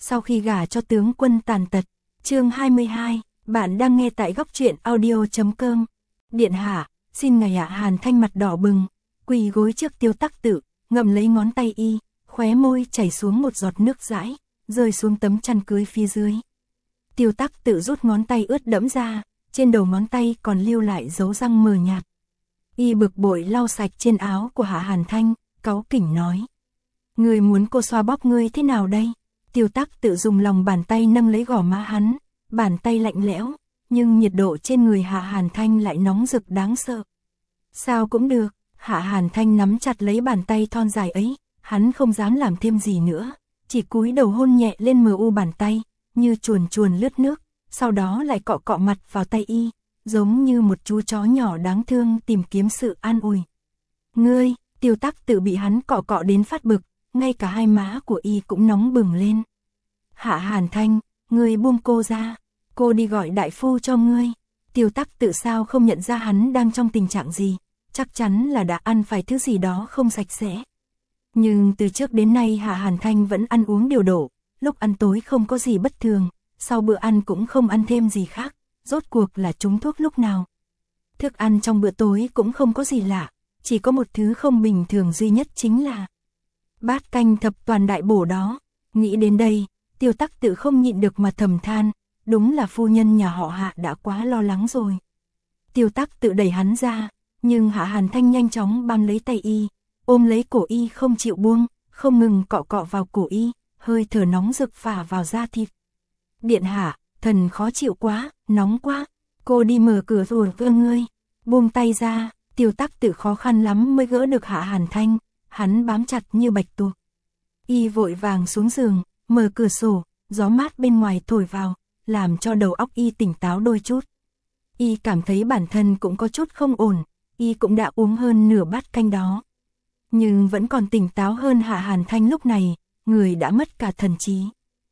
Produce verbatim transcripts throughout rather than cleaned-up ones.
sau khi gả cho tướng quân tàn tật. Chương hai mươi hai, bạn đang nghe tại góc truyện audio.com. Điện hạ, xin ngài ạ. Hàn Thanh mặt đỏ bừng, quỳ gối trước Tiêu Tắc Tự, ngậm lấy ngón tay y, khóe môi chảy xuống một giọt nước dãi, rơi xuống tấm chăn cưới phía dưới. Tiêu Tắc Tự rút ngón tay ướt đẫm ra, trên đầu ngón tay còn lưu lại dấu răng mờ nhạt. Y bực bội lau sạch trên áo của Hạ Hàn Thanh, cáu kỉnh nói: "Ngươi muốn cô xoa bóp ngươi thế nào đây?" Tiêu Tắc Tự dùng lòng bàn tay nâng lấy gò má hắn, bàn tay lạnh lẽo, nhưng nhiệt độ trên người Hạ Hàn Thanh lại nóng rực đáng sợ. "Sao cũng được." Hạ Hàn Thanh nắm chặt lấy bàn tay thon dài ấy, hắn không dám làm thêm gì nữa, chỉ cúi đầu hôn nhẹ lên mờ u bàn tay, như chuồn chuồn lướt nước, sau đó lại cọ cọ mặt vào tay y, giống như một chú chó nhỏ đáng thương tìm kiếm sự an ủi. "Ngươi!" Tiêu Tắc Tự bị hắn cọ cọ đến phát bực, ngay cả hai má của y cũng nóng bừng lên. "Hạ Hàn Thanh, ngươi buông cô ra, cô đi gọi đại phu cho ngươi." Tiêu Tắc Tự sao không nhận ra hắn đang trong tình trạng gì, chắc chắn là đã ăn phải thứ gì đó không sạch sẽ. Nhưng từ trước đến nay Hạ Hàn Thanh vẫn ăn uống điều độ, lúc ăn tối không có gì bất thường, sau bữa ăn cũng không ăn thêm gì khác, rốt cuộc là trúng thuốc lúc nào. Thức ăn trong bữa tối cũng không có gì lạ, chỉ có một thứ không bình thường duy nhất chính là bát canh thập toàn đại bổ đó. Nghĩ đến đây, Tiêu Tắc Tự không nhịn được mà thầm than, đúng là phu nhân nhà họ Hạ đã quá lo lắng rồi. Tiêu Tắc Tự đẩy hắn ra, nhưng Hạ Hàn Thanh nhanh chóng bám lấy tay y, ôm lấy cổ y không chịu buông, không ngừng cọ cọ vào cổ y, hơi thở nóng rực phả vào da thịt. "Điện hạ, thần khó chịu quá, nóng quá, cô đi mở cửa rồi cơ ngươi." Buông tay ra, Tiêu Tắc Tự khó khăn lắm mới gỡ được Hạ Hàn Thanh, hắn bám chặt như bạch tuộc. Y vội vàng xuống giường, mở cửa sổ, gió mát bên ngoài thổi vào, làm cho đầu óc y tỉnh táo đôi chút. Y cảm thấy bản thân cũng có chút không ổn, y cũng đã uống hơn nửa bát canh đó, nhưng vẫn còn tỉnh táo hơn Hạ Hàn Thanh lúc này, người đã mất cả thần trí.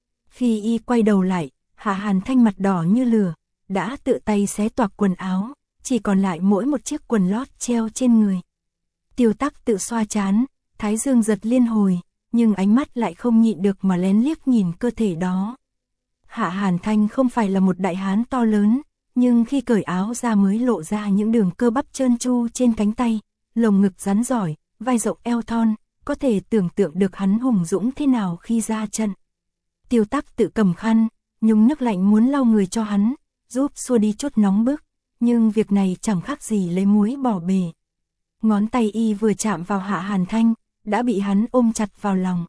Khi y quay đầu lại, Hạ Hàn Thanh mặt đỏ như lửa, đã tự tay xé toạc quần áo, chỉ còn lại mỗi một chiếc quần lót treo trên người. Tiêu Tắc Tự xoa trán, thái dương giật liên hồi, nhưng ánh mắt lại không nhịn được mà lén liếc nhìn cơ thể đó. Hạ Hàn Thanh không phải là một đại hán to lớn, nhưng khi cởi áo ra mới lộ ra những đường cơ bắp trơn tru trên cánh tay, lồng ngực rắn giỏi, vai rộng eo thon, có thể tưởng tượng được hắn hùng dũng thế nào khi ra trận. Tiêu Tắc Tự cầm khăn, nhúng nước lạnh muốn lau người cho hắn, giúp xua đi chút nóng bức, nhưng việc này chẳng khác gì lấy muối bỏ bể. Ngón tay y vừa chạm vào Hạ Hàn Thanh, đã bị hắn ôm chặt vào lòng.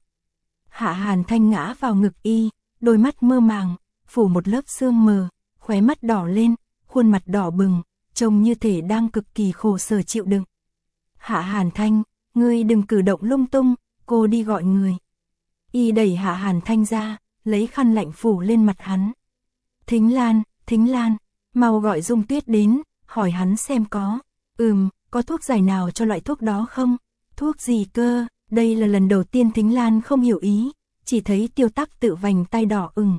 Hạ Hàn Thanh ngã vào ngực y, đôi mắt mơ màng, phủ một lớp sương mờ, khóe mắt đỏ lên, khuôn mặt đỏ bừng, trông như thể đang cực kỳ khổ sở chịu đựng. "Hạ Hàn Thanh, ngươi đừng cử động lung tung, cô đi gọi người." Y đẩy Hạ Hàn Thanh ra, lấy khăn lạnh phủ lên mặt hắn. "Thính Lan, Thính Lan, mau gọi Dung Tuyết đến, hỏi hắn xem có, ừm, có thuốc giải nào cho loại thuốc đó không?" "Thuốc gì cơ?" Đây là lần đầu tiên Thính Lan không hiểu ý, chỉ thấy Tiêu Tắc Tự vành tay đỏ ửng.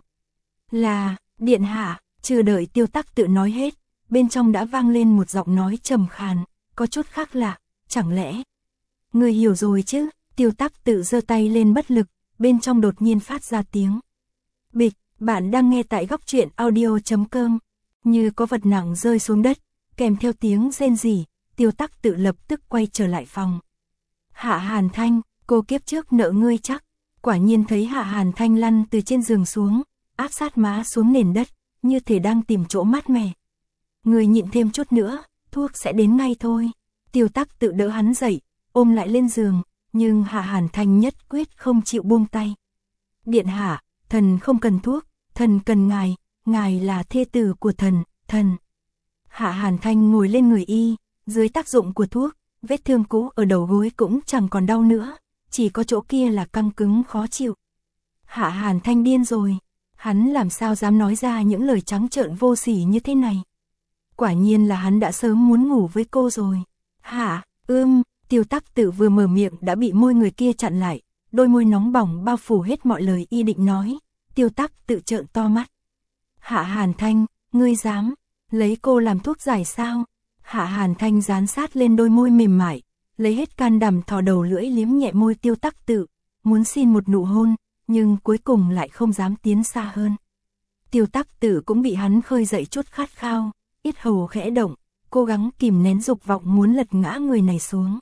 "Là, điện hạ." Chưa đợi Tiêu Tắc Tự nói hết, bên trong đã vang lên một giọng nói trầm khàn, có chút khác lạ, "Chẳng lẽ ngươi hiểu rồi chứ?" Tiêu Tắc Tự giơ tay lên bất lực, bên trong đột nhiên phát ra tiếng bịch. Bạn đang nghe tại góc truyện audio.com. Như có vật nặng rơi xuống đất, kèm theo tiếng rên rỉ, Tiêu Tắc Tự lập tức quay trở lại phòng. "Hạ Hàn Thanh, cô kiếp trước nợ ngươi chắc." Quả nhiên thấy Hạ Hàn Thanh lăn từ trên giường xuống, áp sát má xuống nền đất, như thể đang tìm chỗ mát mẻ. "Ngươi nhịn thêm chút nữa, thuốc sẽ đến ngay thôi." Tiêu Tắc Tự đỡ hắn dậy, ôm lại lên giường, nhưng Hạ Hàn Thanh nhất quyết không chịu buông tay. "Điện hạ, thần không cần thuốc, thần cần ngài, ngài là thê tử của thần, thần." Hạ Hàn Thanh ngồi lên người y, dưới tác dụng của thuốc, vết thương cũ ở đầu gối cũng chẳng còn đau nữa, chỉ có chỗ kia là căng cứng khó chịu. Hạ Hàn Thanh điên rồi, hắn làm sao dám nói ra những lời trắng trợn vô sỉ như thế này. Quả nhiên là hắn đã sớm muốn ngủ với cô rồi. "Hạ, ưm." Tiêu Tắc Tự vừa mở miệng đã bị môi người kia chặn lại, đôi môi nóng bỏng bao phủ hết mọi lời y định nói. Tiêu Tắc Tự trợn to mắt. "Hạ Hàn Thanh, ngươi dám lấy cô làm thuốc giải sao?" Hạ Hàn Thanh dán sát lên đôi môi mềm mại, lấy hết can đảm thò đầu lưỡi liếm nhẹ môi Tiêu Tắc Tự, muốn xin một nụ hôn, nhưng cuối cùng lại không dám tiến xa hơn. Tiêu Tắc Tử cũng bị hắn khơi dậy chút khát khao, yết hầu khẽ động, cố gắng kìm nén dục vọng muốn lật ngã người này xuống.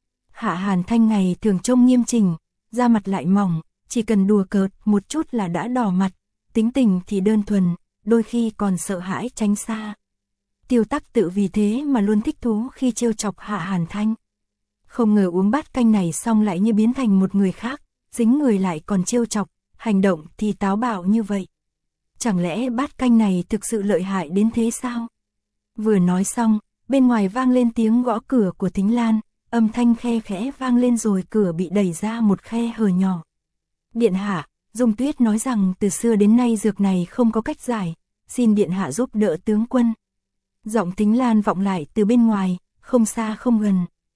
Hạ Hàn Thanh ngày thường trông nghiêm chỉnh, da mặt lại mỏng, chỉ cần đùa cợt một chút là đã đỏ mặt, tính tình thì đơn thuần, đôi khi còn sợ hãi tránh xa. Tiêu Tắc Tử vì thế mà luôn thích thú khi trêu chọc Hạ Hàn Thanh. Không ngờ uống bát canh này xong lại như biến thành một người khác, dính người lại còn trêu chọc, hành động thì táo bạo như vậy. Chẳng lẽ bát canh này thực sự lợi hại đến thế sao? Vừa nói xong, bên ngoài vang lên tiếng gõ cửa của Thính Lan, âm thanh khe khẽ vang lên rồi cửa bị đẩy ra một khe hở nhỏ. Điện hạ, Dung Tuyết nói rằng từ xưa đến nay dược này không có cách giải, xin điện hạ giúp đỡ tướng quân. Giọng Thính Lan vọng lại từ bên ngoài, không xa không gần.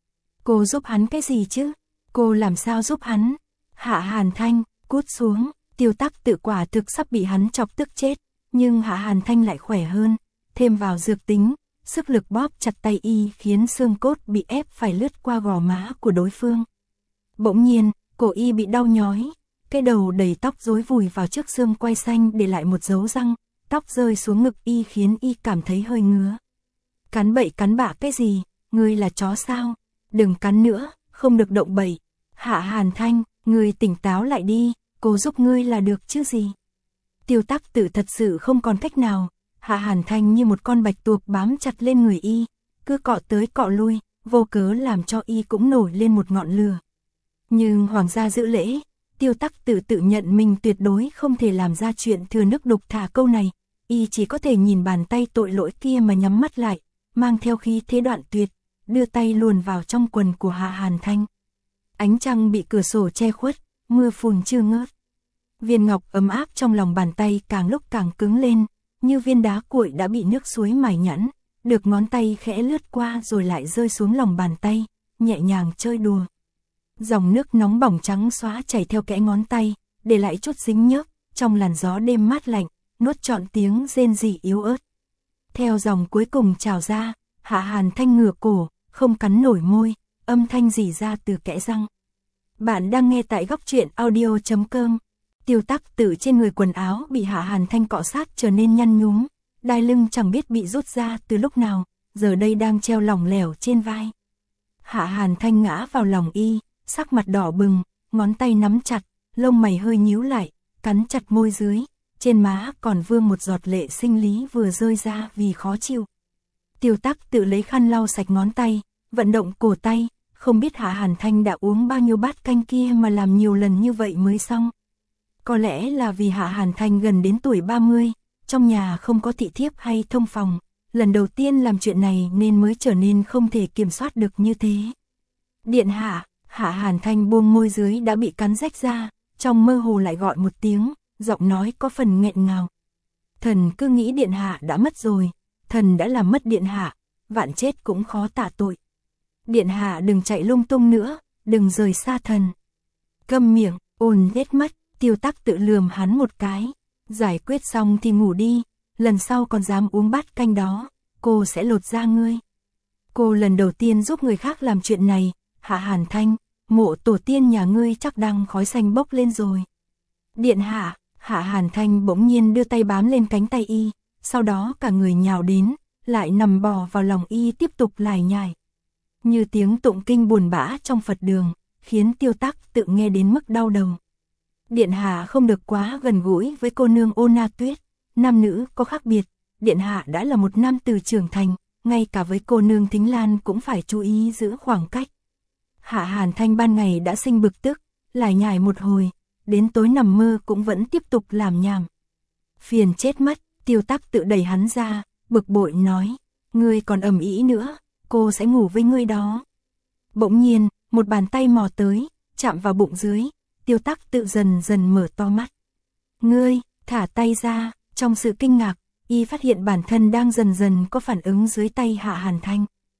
Cô giúp hắn cái gì chứ? Cô làm sao giúp hắn? Hạ Hàn Thanh, cút xuống. Tiêu Tắc Tử quả thực sắp bị hắn chọc tức chết, nhưng Hạ Hàn Thanh lại khỏe hơn, thêm vào dược tính, sức lực bóp chặt tay y khiến xương cốt bị ép phải lướt qua gò má của đối phương. Bỗng nhiên, cổ y bị đau nhói, cái đầu đầy tóc rối vùi vào trước xương quai xanh để lại một dấu răng, tóc rơi xuống ngực y khiến y cảm thấy hơi ngứa. Cắn bậy cắn bạ cái gì, ngươi là chó sao? Đừng cắn nữa, không được động bậy. Hạ Hàn Thanh, ngươi tỉnh táo lại đi, cô giúp ngươi là được chứ gì. Tiêu Tắc Tử thật sự không còn cách nào, Hạ Hàn Thanh như một con bạch tuộc bám chặt lên người y, cứ cọ tới cọ lui, vô cớ làm cho y cũng nổi lên một ngọn lửa. Nhưng hoàng gia giữ lễ, Tiêu Tắc Tử tự nhận mình tuyệt đối không thể làm ra chuyện thừa nước đục thả câu này, y chỉ có thể nhìn bàn tay tội lỗi kia mà nhắm mắt lại, mang theo khí thế đoạn tuyệt, đưa tay luồn vào trong quần của Hạ Hàn Thanh. Ánh trăng bị cửa sổ che khuất, mưa phùn chưa ngớt. Viên ngọc ấm áp trong lòng bàn tay càng lúc càng cứng lên, như viên đá cuội đã bị nước suối mài nhẵn, được ngón tay khẽ lướt qua rồi lại rơi xuống lòng bàn tay, nhẹ nhàng chơi đùa. Dòng nước nóng bỏng trắng xóa chảy theo kẽ ngón tay, để lại chút dính nhớp, trong làn gió đêm mát lạnh, nuốt trọn tiếng rên rỉ yếu ớt. Theo dòng cuối cùng trào ra, Hạ Hàn Thanh ngửa cổ, không cắn nổi môi, âm thanh rỉ ra từ kẽ răng. Bạn đang nghe tại góc truyện audio chấm com. Tiêu Tắc Tử trên người quần áo bị Hạ Hàn Thanh cọ sát trở nên nhăn nhúm, đai lưng chẳng biết bị rút ra từ lúc nào, giờ đây đang treo lỏng lẻo trên vai. Hạ Hàn Thanh ngã vào lòng y, sắc mặt đỏ bừng, ngón tay nắm chặt, lông mày hơi nhíu lại, cắn chặt môi dưới, trên má còn vương một giọt lệ sinh lý vừa rơi ra vì khó chịu. Tiêu Tắc Tử lấy khăn lau sạch ngón tay, vận động cổ tay, không biết Hạ Hàn Thanh đã uống bao nhiêu bát canh kia mà làm nhiều lần như vậy mới xong. Có lẽ là vì Hạ Hàn Thanh gần đến tuổi ba mươi, trong nhà không có thị thiếp hay thông phòng, lần đầu tiên làm chuyện này nên mới trở nên không thể kiểm soát được như thế. Điện hạ, Hạ Hàn Thanh buông môi dưới đã bị cắn rách ra, trong mơ hồ lại gọi một tiếng, giọng nói có phần nghẹn ngào. Thần cứ nghĩ điện hạ đã mất rồi, thần đã làm mất điện hạ, vạn chết cũng khó tạ tội. Điện hạ đừng chạy lung tung nữa, đừng rời xa thần. Câm miệng, ồn hết mất. Tiêu Tắc Tử lườm hắn một cái, giải quyết xong thì ngủ đi, lần sau còn dám uống bát canh đó, cô sẽ lột da ngươi. Cô lần đầu tiên giúp người khác làm chuyện này, Hạ Hàn Thanh, mộ tổ tiên nhà ngươi chắc đang khói xanh bốc lên rồi. Điện hạ, Hạ Hàn Thanh bỗng nhiên đưa tay bám lên cánh tay y, sau đó cả người nhào đến, lại nằm bò vào lòng y tiếp tục lải nhải. Như tiếng tụng kinh buồn bã trong Phật đường, khiến Tiêu Tắc Tử nghe đến mức đau đầu. Điện hạ không được quá gần gũi với cô nương Ô Na Tuyết, nam nữ có khác biệt, điện hạ đã là một nam tử trưởng thành, ngay cả với cô nương Thính Lan cũng phải chú ý giữ khoảng cách. Hạ Hàn Thanh ban ngày đã sinh bực tức, lải nhải một hồi, đến tối nằm mơ cũng vẫn tiếp tục làm nhảm. Phiền chết mất, Tiêu Tắc Tử đẩy hắn ra, bực bội nói, ngươi còn ầm ĩ nữa, cô sẽ ngủ với ngươi đó. Bỗng nhiên, một bàn tay mò tới, chạm vào bụng dưới. Tiêu Tắc Tử dần dần mở to mắt. Ngươi, thả tay ra, trong sự kinh ngạc, y phát hiện bản thân đang dần dần có phản ứng dưới tay Hạ Hàn Thanh.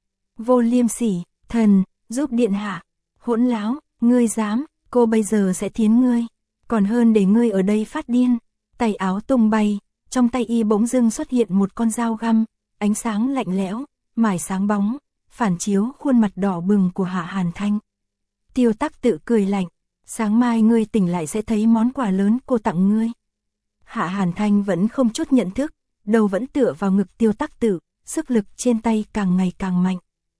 Vô liêm sỉ, thần, giúp điện hạ, hỗn láo, ngươi dám, cô bây giờ sẽ thiến ngươi, còn hơn để ngươi ở đây phát điên. Tay áo tung bay, trong tay y bỗng dưng xuất hiện một con dao găm, ánh sáng lạnh lẽo, mài sáng bóng, phản chiếu khuôn mặt đỏ bừng của Hạ Hàn Thanh. Tiêu Tắc Tử cười lạnh. Sáng mai ngươi tỉnh lại sẽ thấy món quà lớn cô tặng ngươi. Hạ Hàn Thanh vẫn không chút nhận thức, đầu vẫn tựa vào ngực Tiêu Tắc Tự, sức lực trên tay càng ngày càng mạnh.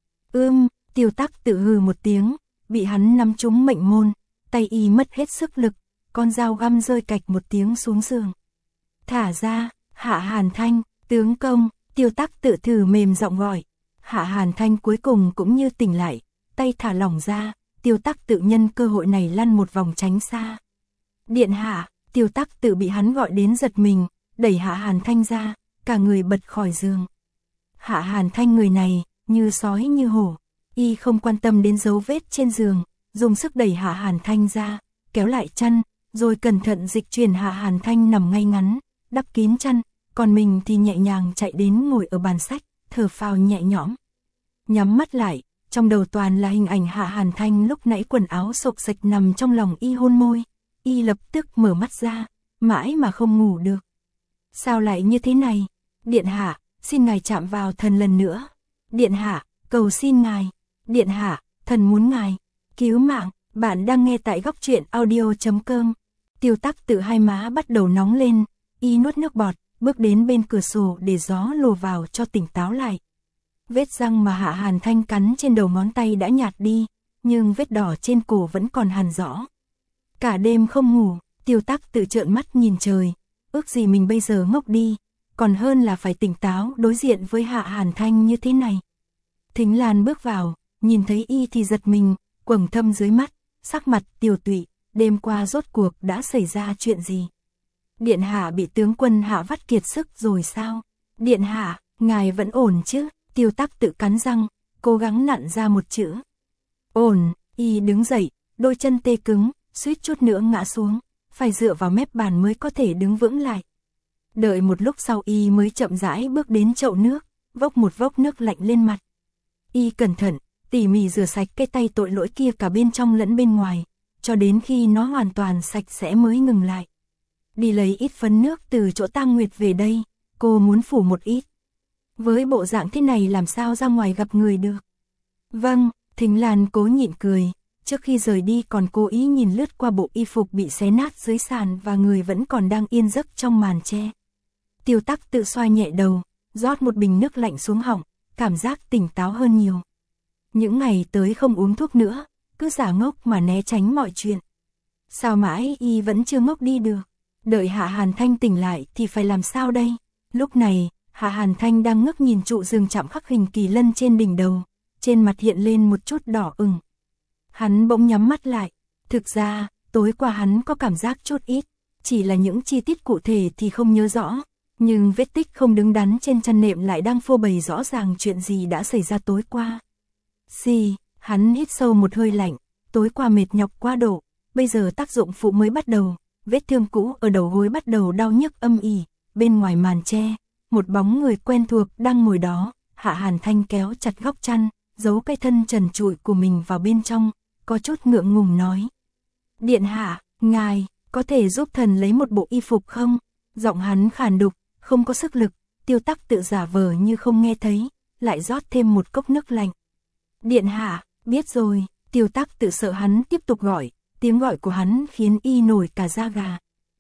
Ưm, Tiêu Tắc Tự hừ một tiếng, bị hắn nắm trúng mệnh môn, tay y mất hết sức lực, con dao găm rơi cạch một tiếng xuống giường. Thả ra, Hạ Hàn Thanh, tướng công, Tiêu Tắc Tự thử mềm giọng gọi. Hạ Hàn Thanh cuối cùng cũng như tỉnh lại, tay thả lỏng ra, Tiêu Tắc Tự nhân cơ hội này lăn một vòng tránh xa. Điện hạ, Tiêu Tắc Tự bị hắn gọi đến giật mình, đẩy Hạ Hàn Thanh ra, cả người bật khỏi giường. Hạ Hàn Thanh người này, như sói như hổ, y không quan tâm đến dấu vết trên giường, dùng sức đẩy Hạ Hàn Thanh ra, kéo lại chăn, rồi cẩn thận dịch chuyển Hạ Hàn Thanh nằm ngay ngắn, đắp kín chăn, còn mình thì nhẹ nhàng chạy đến ngồi ở bàn sách, thở phào nhẹ nhõm. Nhắm mắt lại, trong đầu toàn là hình ảnh Hạ Hàn Thanh lúc nãy quần áo xộc xệch nằm trong lòng y hôn môi, y lập tức mở mắt ra, mãi mà không ngủ được. Sao lại như thế này? Điện hạ, xin ngài chạm vào thần lần nữa. Điện hạ, cầu xin ngài. Điện hạ, thần muốn ngài cứu mạng. Bạn đang nghe tại góc truyện audio chấm com. Tiêu Tắc Tự hai má bắt đầu nóng lên, y nuốt nước bọt, bước đến bên cửa sổ để gió lùa vào cho tỉnh táo lại. Vết răng mà Hạ Hàn Thanh cắn trên đầu ngón tay đã nhạt đi, nhưng vết đỏ trên cổ vẫn còn hằn rõ. Cả đêm không ngủ, Tiêu Tắc Tự trợn mắt nhìn trời, ước gì mình bây giờ ngốc đi, còn hơn là phải tỉnh táo đối diện với Hạ Hàn Thanh như thế này. Thính Lan bước vào, nhìn thấy y thì giật mình, quầng thâm dưới mắt, sắc mặt tiều tụy, đêm qua rốt cuộc đã xảy ra chuyện gì? Điện hạ bị tướng quân Hạ vắt kiệt sức rồi sao? Điện hạ, ngài vẫn ổn chứ? Tiêu Tắc Tự cắn răng, cố gắng nặn ra một chữ. Ổn, y đứng dậy, đôi chân tê cứng, suýt chút nữa ngã xuống, phải dựa vào mép bàn mới có thể đứng vững lại. Đợi một lúc sau y mới chậm rãi bước đến chậu nước, vốc một vốc nước lạnh lên mặt. Y cẩn thận, tỉ mỉ rửa sạch cái tay tội lỗi kia cả bên trong lẫn bên ngoài, cho đến khi nó hoàn toàn sạch sẽ mới ngừng lại. Đi lấy ít phấn nước từ chỗ Tang Nguyệt về đây, cô muốn phủ một ít. Với bộ dạng thế này làm sao ra ngoài gặp người được? Vâng, Thính Lan cố nhịn cười, trước khi rời đi còn cố ý nhìn lướt qua bộ y phục bị xé nát dưới sàn và người vẫn còn đang yên giấc trong màn che. Tiêu Tắc Tự xoa nhẹ đầu, rót một bình nước lạnh xuống họng, cảm giác tỉnh táo hơn nhiều. Những ngày tới không uống thuốc nữa, cứ giả ngốc mà né tránh mọi chuyện. Sao mãi y vẫn chưa ngốc đi được? Đợi Hạ Hàn Thanh tỉnh lại thì phải làm sao đây? Lúc này, Hạ Hàn Thanh đang ngước nhìn trụ rừng chạm khắc hình kỳ lân trên đỉnh đầu, trên mặt hiện lên một chút đỏ ửng. Hắn bỗng nhắm mắt lại, thực ra, tối qua hắn có cảm giác chút ít, chỉ là những chi tiết cụ thể thì không nhớ rõ, nhưng vết tích không đứng đắn trên chăn nệm lại đang phô bày rõ ràng chuyện gì đã xảy ra tối qua. Xì, hắn hít sâu một hơi lạnh, tối qua mệt nhọc quá độ, bây giờ tác dụng phụ mới bắt đầu, vết thương cũ ở đầu gối bắt đầu đau nhức âm ỉ, bên ngoài màn che, một bóng người quen thuộc đang ngồi đó. Hạ Hàn Thanh kéo chặt góc chăn, giấu cái thân trần trụi của mình vào bên trong, có chút ngượng ngùng nói. Điện hạ, ngài, có thể giúp thần lấy một bộ y phục không? Giọng hắn khàn đục, không có sức lực. Tiêu Tắc Tự giả vờ như không nghe thấy, lại rót thêm một cốc nước lạnh. Điện hạ, biết rồi. Tiêu Tắc Tự sợ hắn tiếp tục gọi, tiếng gọi của hắn khiến y nổi cả da gà.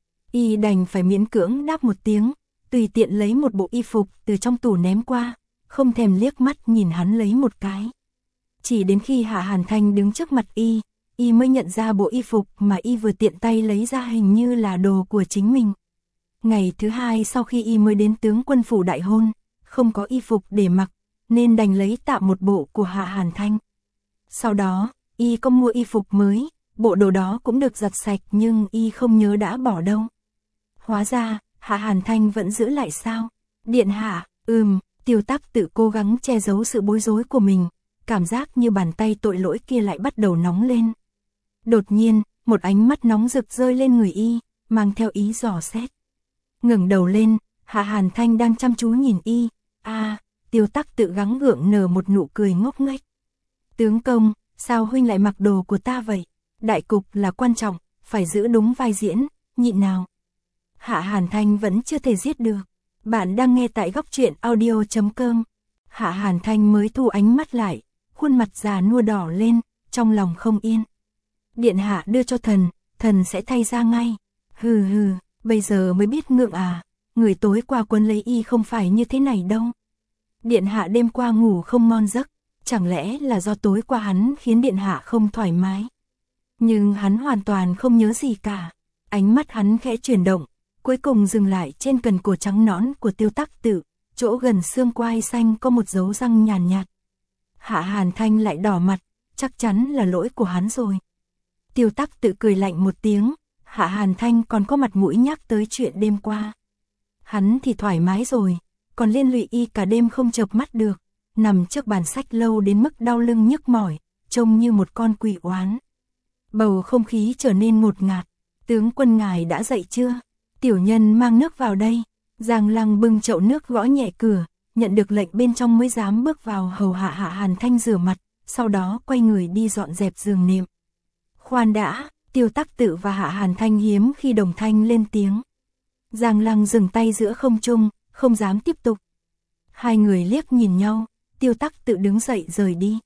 Y đành phải miễn cưỡng đáp một tiếng, tùy tiện lấy một bộ y phục từ trong tủ ném qua, không thèm liếc mắt nhìn hắn lấy một cái. Chỉ đến khi Hạ Hàn Thanh đứng trước mặt y, y mới nhận ra bộ y phục mà y vừa tiện tay lấy ra hình như là đồ của chính mình. Ngày thứ hai sau khi y mới đến tướng quân phủ đại hôn, không có y phục để mặc, nên đành lấy tạm một bộ của Hạ Hàn Thanh. Sau đó, y có mua y phục mới, bộ đồ đó cũng được giặt sạch nhưng y không nhớ đã bỏ đâu. Hóa ra, Hạ Hàn Thanh vẫn giữ lại sao? Điện hạ, ừm, Tiêu Tắc Tự cố gắng che giấu sự bối rối của mình, cảm giác như bàn tay tội lỗi kia lại bắt đầu nóng lên. Đột nhiên, một ánh mắt nóng rực rơi lên người y, mang theo ý dò xét. Ngẩng đầu lên, Hạ Hàn Thanh đang chăm chú nhìn y. A, à, Tiêu Tắc Tự gắng gượng nở một nụ cười ngốc nghếch. Tướng công, sao huynh lại mặc đồ của ta vậy? Đại cục là quan trọng, phải giữ đúng vai diễn, nhịn nào. Hạ Hàn Thanh vẫn chưa thể giết được. Bạn đang nghe tại góc truyện audio chấm com. Hạ Hàn Thanh mới thu ánh mắt lại, khuôn mặt già nua đỏ lên, trong lòng không yên. Điện hạ đưa cho thần, thần sẽ thay ra ngay. Hừ hừ, bây giờ mới biết ngượng à, người tối qua quấn lấy y không phải như thế này đâu. Điện hạ đêm qua ngủ không ngon giấc, chẳng lẽ là do tối qua hắn khiến điện hạ không thoải mái. Nhưng hắn hoàn toàn không nhớ gì cả. Ánh mắt hắn khẽ chuyển động, cuối cùng dừng lại trên cần cổ trắng nõn của Tiêu Tắc Tự, chỗ gần xương quai xanh có một dấu răng nhàn nhạt, nhạt. Hạ Hàn Thanh lại đỏ mặt, chắc chắn là lỗi của hắn rồi. Tiêu Tắc Tự cười lạnh một tiếng, Hạ Hàn Thanh còn có mặt mũi nhắc tới chuyện đêm qua. Hắn thì thoải mái rồi, còn liên lụy y cả đêm không chợp mắt được, nằm trước bàn sách lâu đến mức đau lưng nhức mỏi, trông như một con quỷ oán. Bầu không khí trở nên ngột ngạt. Tướng quân ngài đã dậy chưa? Tiểu nhân mang nước vào đây. Giang Lăng bưng chậu nước gõ nhẹ cửa, nhận được lệnh bên trong mới dám bước vào hầu hạ Hạ Hàn Thanh rửa mặt, sau đó quay người đi dọn dẹp giường nệm. Khoan đã, Tiêu Tắc Tự và Hạ Hàn Thanh hiếm khi đồng thanh lên tiếng. Giang Lăng dừng tay giữa không trung, không dám tiếp tục. Hai người liếc nhìn nhau, Tiêu Tắc Tự đứng dậy rời đi.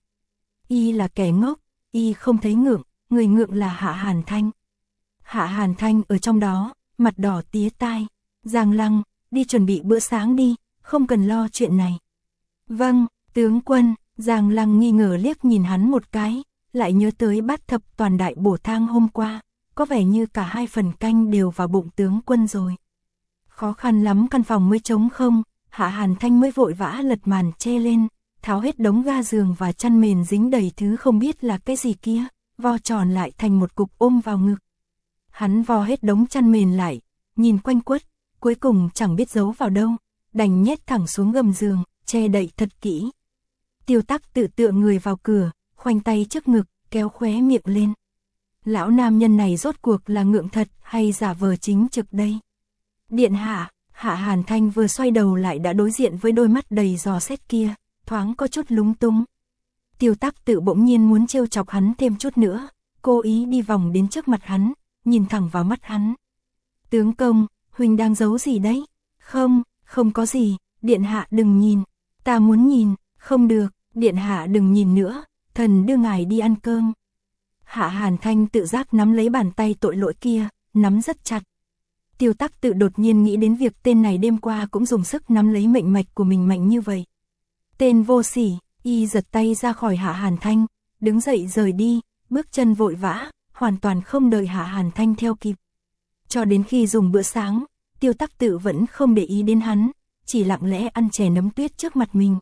Y là kẻ ngốc, y không thấy ngượng, người ngượng là Hạ Hàn Thanh. Hạ Hàn Thanh ở trong đó, mặt đỏ tía tai. Giang Lăng, đi chuẩn bị bữa sáng đi, không cần lo chuyện này. Vâng, tướng quân. Giang Lăng nghi ngờ liếc nhìn hắn một cái, lại nhớ tới bát thập toàn đại bổ thang hôm qua, có vẻ như cả hai phần canh đều vào bụng tướng quân rồi. Khó khăn lắm căn phòng mới trống không, Hạ Hàn Thanh mới vội vã lật màn che lên, tháo hết đống ga giường và chăn mền dính đầy thứ không biết là cái gì kia, vo tròn lại thành một cục ôm vào ngực. Hắn vo hết đống chăn mền lại, nhìn quanh quất, cuối cùng chẳng biết giấu vào đâu, đành nhét thẳng xuống gầm giường, che đậy thật kỹ. Tiêu Tắc Tự tựa người vào cửa, khoanh tay trước ngực, kéo khóe miệng lên. Lão nam nhân này rốt cuộc là ngượng thật hay giả vờ chính trực đây? Điện hạ, Hạ Hàn Thanh vừa xoay đầu lại đã đối diện với đôi mắt đầy dò xét kia, thoáng có chút lúng túng. Tiêu Tắc Tự bỗng nhiên muốn trêu chọc hắn thêm chút nữa, cố ý đi vòng đến trước mặt hắn, nhìn thẳng vào mắt hắn. Tướng công, huynh đang giấu gì đấy? Không, không có gì, điện hạ đừng nhìn. Ta muốn nhìn, không được, điện hạ đừng nhìn nữa, thần đưa ngài đi ăn cơm. Hạ Hàn Thanh tự giác nắm lấy bàn tay tội lỗi kia, nắm rất chặt. Tiêu Tắc Tự đột nhiên nghĩ đến việc tên này đêm qua cũng dùng sức nắm lấy mệnh mạch của mình mạnh như vậy. Tên vô sỉ, y giật tay ra khỏi Hạ Hàn Thanh, đứng dậy rời đi, bước chân vội vã, hoàn toàn không đợi Hạ Hàn Thanh theo kịp. Cho đến khi dùng bữa sáng, Tiêu Tắc Tự vẫn không để ý đến hắn, chỉ lặng lẽ ăn chè nấm tuyết trước mặt mình.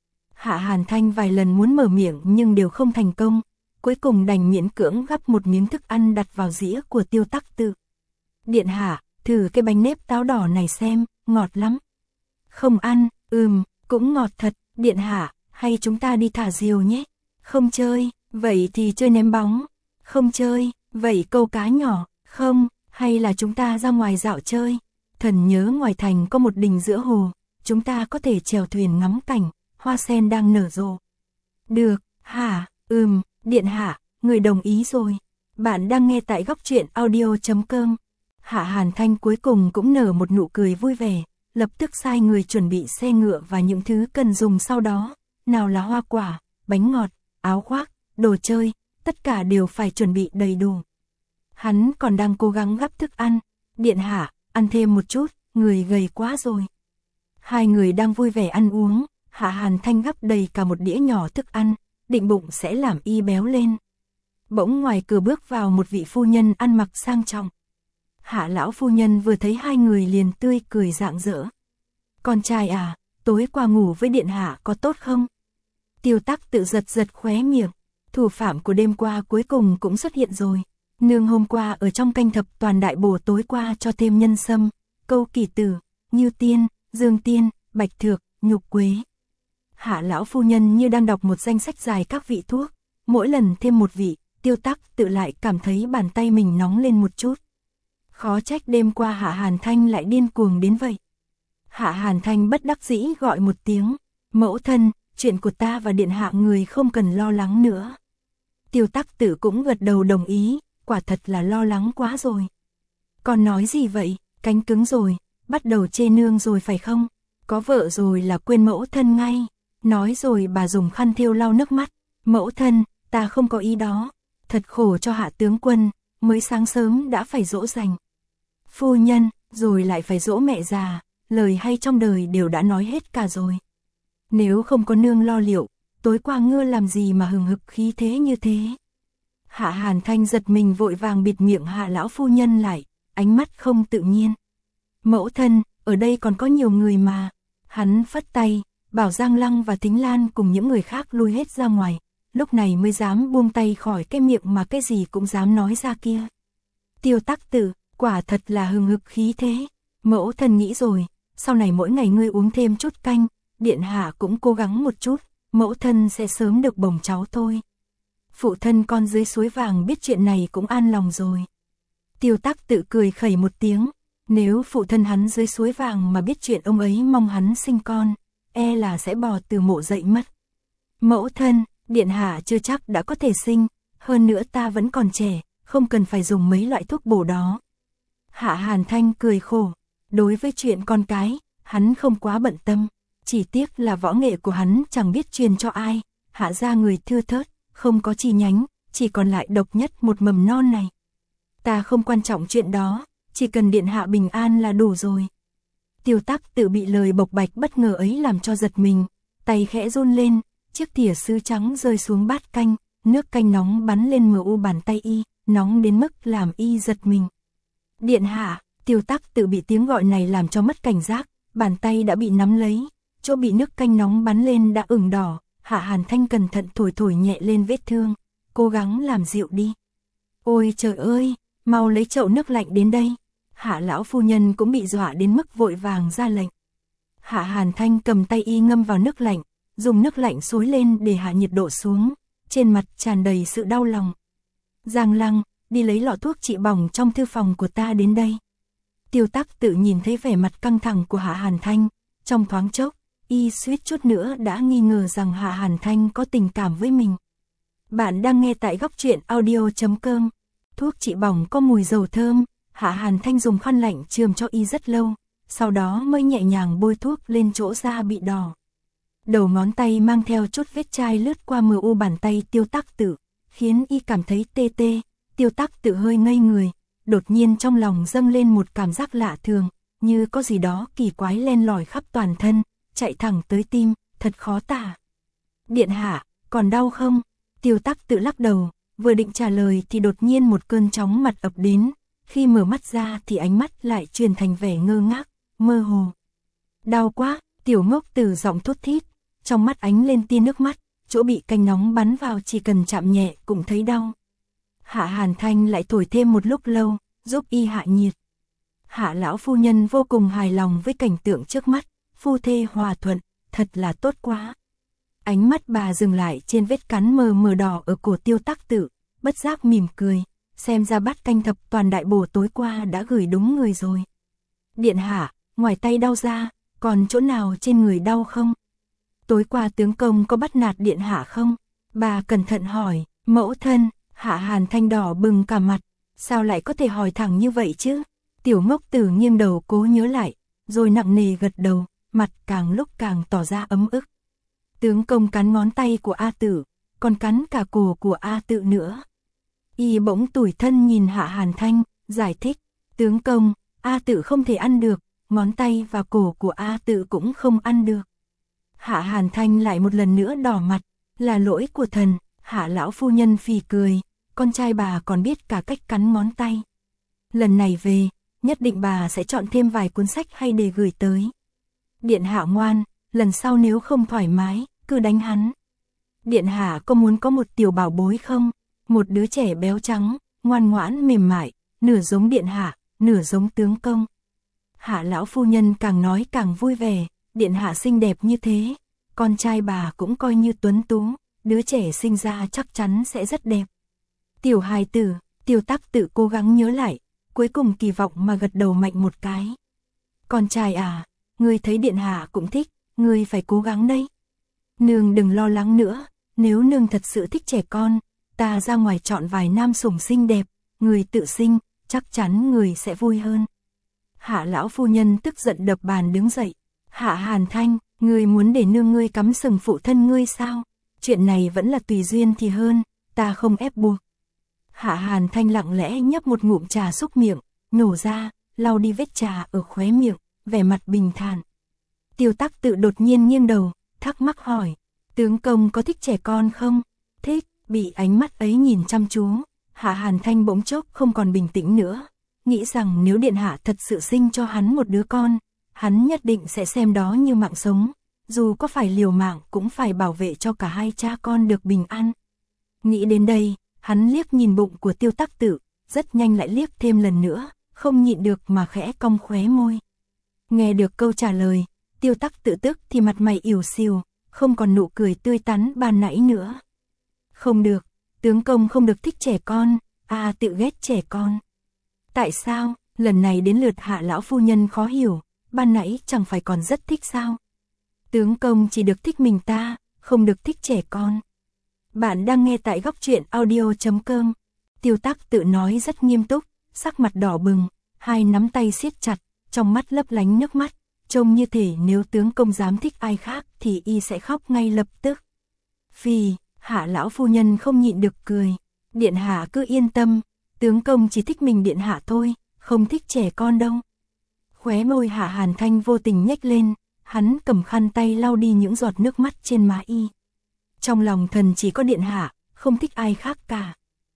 Hạ Hàn Thanh vài lần muốn mở miệng nhưng đều không thành công, cuối cùng đành miễn cưỡng gắp một miếng thức ăn đặt vào dĩa của Tiêu Tắc Tự. Điện hạ, thử cái bánh nếp táo đỏ này xem, ngọt lắm. Không ăn, ừm, cũng ngọt thật, điện hạ, hay chúng ta đi thả diều nhé. Không chơi, vậy thì chơi ném bóng. Không chơi, vậy câu cá nhỏ. Không, hay là chúng ta ra ngoài dạo chơi. Thần nhớ ngoài thành có một đình giữa hồ, chúng ta có thể chèo thuyền ngắm cảnh, hoa sen đang nở rộ. Được, hả, ừm, điện hạ, người đồng ý rồi. Bạn đang nghe tại góc truyện audio chấm com. Hạ Hàn Thanh cuối cùng cũng nở một nụ cười vui vẻ, lập tức sai người chuẩn bị xe ngựa và những thứ cần dùng sau đó, nào là hoa quả, bánh ngọt, áo khoác, đồ chơi, tất cả đều phải chuẩn bị đầy đủ. Hắn còn đang cố gắng gắp thức ăn, điện hạ, ăn thêm một chút, người gầy quá rồi. Hai người đang vui vẻ ăn uống, Hạ Hàn Thanh gắp đầy cả một đĩa nhỏ thức ăn, định bụng sẽ làm y béo lên. Bỗng ngoài cửa bước vào một vị phu nhân ăn mặc sang trọng. Hạ lão phu nhân vừa thấy hai người liền tươi cười rạng rỡ. Con trai à, tối qua ngủ với điện hạ có tốt không? Tiêu Tắc Tự giật giật khóe miệng, thủ phạm của đêm qua cuối cùng cũng xuất hiện rồi. Nương hôm qua ở trong canh thập toàn đại bổ tối qua cho thêm nhân sâm, câu kỳ tử, như tiên, dương tiên, bạch thược, nhục quế. Hạ lão phu nhân như đang đọc một danh sách dài các vị thuốc, mỗi lần thêm một vị, Tiêu Tắc Tự lại cảm thấy bàn tay mình nóng lên một chút. Khó trách đêm qua Hạ Hàn Thanh lại điên cuồng đến vậy. Hạ Hàn Thanh bất đắc dĩ gọi một tiếng, mẫu thân, chuyện của ta và điện hạ người không cần lo lắng nữa. Tiêu Tắc Tự cũng gật đầu đồng ý, quả thật là lo lắng quá rồi. Con nói gì vậy, cánh cứng rồi, bắt đầu chê nương rồi phải không? Có vợ rồi là quên mẫu thân ngay. Nói rồi bà dùng khăn thêu lau nước mắt, mẫu thân, ta không có ý đó. thật khổ cho Hạ tướng quân, mới sáng sớm đã phải dỗ dành phu nhân, rồi lại phải dỗ mẹ già, lời hay trong đời đều đã nói hết cả rồi. Nếu không có nương lo liệu, tối qua ngưa làm gì mà hừng hực khí thế như thế. Hạ Hàn Thanh giật mình vội vàng bịt miệng Hạ lão phu nhân lại, ánh mắt không tự nhiên. Mẫu thân, ở đây còn có nhiều người mà. Hắn phất tay, bảo Giang Lăng và Thính Lan cùng những người khác lui hết ra ngoài, lúc này mới dám buông tay khỏi cái miệng mà cái gì cũng dám nói ra kia. Tiêu Tắc Tử, quả thật là hừng hực khí thế. Mẫu thân nghĩ rồi, sau này mỗi ngày ngươi uống thêm chút canh, điện hạ cũng cố gắng một chút, mẫu thân sẽ sớm được bồng cháu thôi. Phụ thân con dưới suối vàng biết chuyện này cũng an lòng rồi. Tiêu Tắc Tự cười khẩy một tiếng, nếu phụ thân hắn dưới suối vàng mà biết chuyện ông ấy mong hắn sinh con, e là sẽ bò từ mộ dậy mất. Mẫu thân, điện hạ chưa chắc đã có thể sinh, hơn nữa ta vẫn còn trẻ, không cần phải dùng mấy loại thuốc bổ đó. Hạ Hàn Thanh cười khổ, đối với chuyện con cái, hắn không quá bận tâm, chỉ tiếc là võ nghệ của hắn chẳng biết truyền cho ai, Hạ gia người thưa thớt, không có chi nhánh, chỉ còn lại độc nhất một mầm non này. Ta không quan trọng chuyện đó, chỉ cần điện hạ bình an là đủ rồi. Tiêu Tắc Tự bị lời bộc bạch bất ngờ ấy làm cho giật mình, tay khẽ run lên, chiếc thìa sứ trắng rơi xuống bát canh, nước canh nóng bắn lên mờ u bàn tay y, nóng đến mức làm y giật mình. Điện hạ, Tiêu Tắc Tự bị tiếng gọi này làm cho mất cảnh giác, bàn tay đã bị nắm lấy, chỗ bị nước canh nóng bắn lên đã ửng đỏ. Hạ Hàn Thanh cẩn thận thổi thổi nhẹ lên vết thương, cố gắng làm dịu đi. Ôi trời ơi, mau lấy chậu nước lạnh đến đây. Hạ lão phu nhân cũng bị dọa đến mức vội vàng ra lệnh. Hạ Hàn Thanh cầm tay y ngâm vào nước lạnh, dùng nước lạnh xối lên để hạ nhiệt độ xuống, trên mặt tràn đầy sự đau lòng. Giang Lăng, đi lấy lọ thuốc trị bỏng trong thư phòng của ta đến đây. Tiêu Tắc Tự nhìn thấy vẻ mặt căng thẳng của Hạ Hàn Thanh, trong thoáng chốc, y suýt chút nữa đã nghi ngờ rằng Hạ Hàn Thanh có tình cảm với mình. Bạn đang nghe tại góc truyện audio chấm com. Thuốc trị bỏng có mùi dầu thơm, Hạ Hàn Thanh dùng khăn lạnh chườm cho y rất lâu, sau đó mới nhẹ nhàng bôi thuốc lên chỗ da bị đỏ. Đầu ngón tay mang theo chút vết chai lướt qua mờ u bàn tay Tiêu Tắc Tự, khiến y cảm thấy tê tê. Tiêu Tắc Tự hơi ngây người, đột nhiên trong lòng dâng lên một cảm giác lạ thường, như có gì đó kỳ quái len lỏi khắp toàn thân, chạy thẳng tới tim, thật khó tả. Điện hạ, còn đau không? Tiêu Tắc Tự lắc đầu, vừa định trả lời thì đột nhiên một cơn chóng mặt ập đến, khi mở mắt ra thì ánh mắt lại chuyển thành vẻ ngơ ngác, mơ hồ. Đau quá, Tiểu Ngốc Tử giọng thút thít, trong mắt ánh lên tia nước mắt, chỗ bị canh nóng bắn vào chỉ cần chạm nhẹ cũng thấy đau. Hạ Hàn Thanh lại thổi thêm một lúc lâu, giúp y hạ nhiệt. Hạ lão phu nhân vô cùng hài lòng với cảnh tượng trước mắt, phu thê hòa thuận, thật là tốt quá. Ánh mắt bà dừng lại trên vết cắn mờ mờ đỏ ở cổ Tiêu Tắc Tự, bất giác mỉm cười, xem ra bát canh thập toàn đại bổ tối qua đã gửi đúng người rồi. Điện hạ, ngoài tay đau ra, còn chỗ nào trên người đau không? Tối qua tướng công có bắt nạt điện hạ không? Bà cẩn thận hỏi. Mẫu thân. Hạ Hàn Thanh đỏ bừng cả mặt, sao lại có thể hỏi thẳng như vậy chứ? Tiểu Ngốc Tử nghiêng đầu cố nhớ lại, rồi nặng nề gật đầu, mặt càng lúc càng tỏ ra ấm ức. Tướng công cắn ngón tay của A Tự, còn cắn cả cổ của A Tự nữa. Y bỗng tủi thân nhìn Hạ Hàn Thanh, giải thích, tướng công, A Tự không thể ăn được, ngón tay và cổ của A Tự cũng không ăn được. Hạ Hàn Thanh lại một lần nữa đỏ mặt, là lỗi của thần. Hạ lão phu nhân phì cười, con trai bà còn biết cả cách cắn ngón tay. Lần này về, nhất định bà sẽ chọn thêm vài cuốn sách hay để gửi tới. Điện hạ ngoan, lần sau nếu không thoải mái, cứ đánh hắn. Điện hạ có muốn có một tiểu bảo bối không? Một đứa trẻ béo trắng, ngoan ngoãn mềm mại, nửa giống điện hạ, nửa giống tướng công. Hạ lão phu nhân càng nói càng vui vẻ, điện hạ xinh đẹp như thế, con trai bà cũng coi như tuấn tú, đứa trẻ sinh ra chắc chắn sẽ rất đẹp. Tiểu hài tử, Tiêu Tắc Tự cố gắng nhớ lại, cuối cùng kỳ vọng mà gật đầu mạnh một cái. Con trai à, ngươi thấy điện hạ cũng thích, ngươi phải cố gắng đấy. Nương đừng lo lắng nữa, nếu nương thật sự thích trẻ con, ta ra ngoài chọn vài nam sủng xinh đẹp, người tự sinh, chắc chắn người sẽ vui hơn. Hạ lão phu nhân tức giận đập bàn đứng dậy. Hạ Hàn Thanh, ngươi muốn để nương ngươi cắm sừng phụ thân ngươi sao? Chuyện này vẫn là tùy duyên thì hơn, ta không ép buộc. Hạ Hàn Thanh lặng lẽ nhấp một ngụm trà xúc miệng, nhổ ra, lau đi vết trà ở khóe miệng, vẻ mặt bình thản. Tiêu Tắc Tự đột nhiên nghiêng đầu, thắc mắc hỏi, tướng công có thích trẻ con không? Thích. Bị ánh mắt ấy nhìn chăm chú, Hạ Hàn Thanh bỗng chốc không còn bình tĩnh nữa, nghĩ rằng nếu điện hạ thật sự sinh cho hắn một đứa con, hắn nhất định sẽ xem đó như mạng sống, dù có phải liều mạng cũng phải bảo vệ cho cả hai cha con được bình an. Nghĩ đến đây, hắn liếc nhìn bụng của Tiêu Tắc Tự, rất nhanh lại liếc thêm lần nữa, không nhịn được mà khẽ cong khóe môi. Nghe được câu trả lời, Tiêu Tắc Tự tức thì mặt mày ỉu xìu, không còn nụ cười tươi tắn ban nãy nữa. Không được, tướng công không được thích trẻ con, à tự ghét trẻ con. Tại sao, lần này đến lượt Hạ lão phu nhân khó hiểu, ban nãy chẳng phải còn rất thích sao? Tướng công chỉ được thích mình ta, không được thích trẻ con. Bạn đang nghe tại góc truyện audio chấm com. Tiêu Tắc Tự nói rất nghiêm túc, sắc mặt đỏ bừng, hai nắm tay siết chặt, trong mắt lấp lánh nước mắt, trông như thể nếu tướng công dám thích ai khác thì y sẽ khóc ngay lập tức. Vì Hạ lão phu nhân không nhịn được cười, điện hạ cứ yên tâm, tướng công chỉ thích mình điện hạ thôi, không thích trẻ con đâu. Khóe môi Hạ Hàn Thanh vô tình nhếch lên, hắn cầm khăn tay lau đi những giọt nước mắt trên má y. Trong lòng thần chỉ có điện hạ, không thích ai khác cả.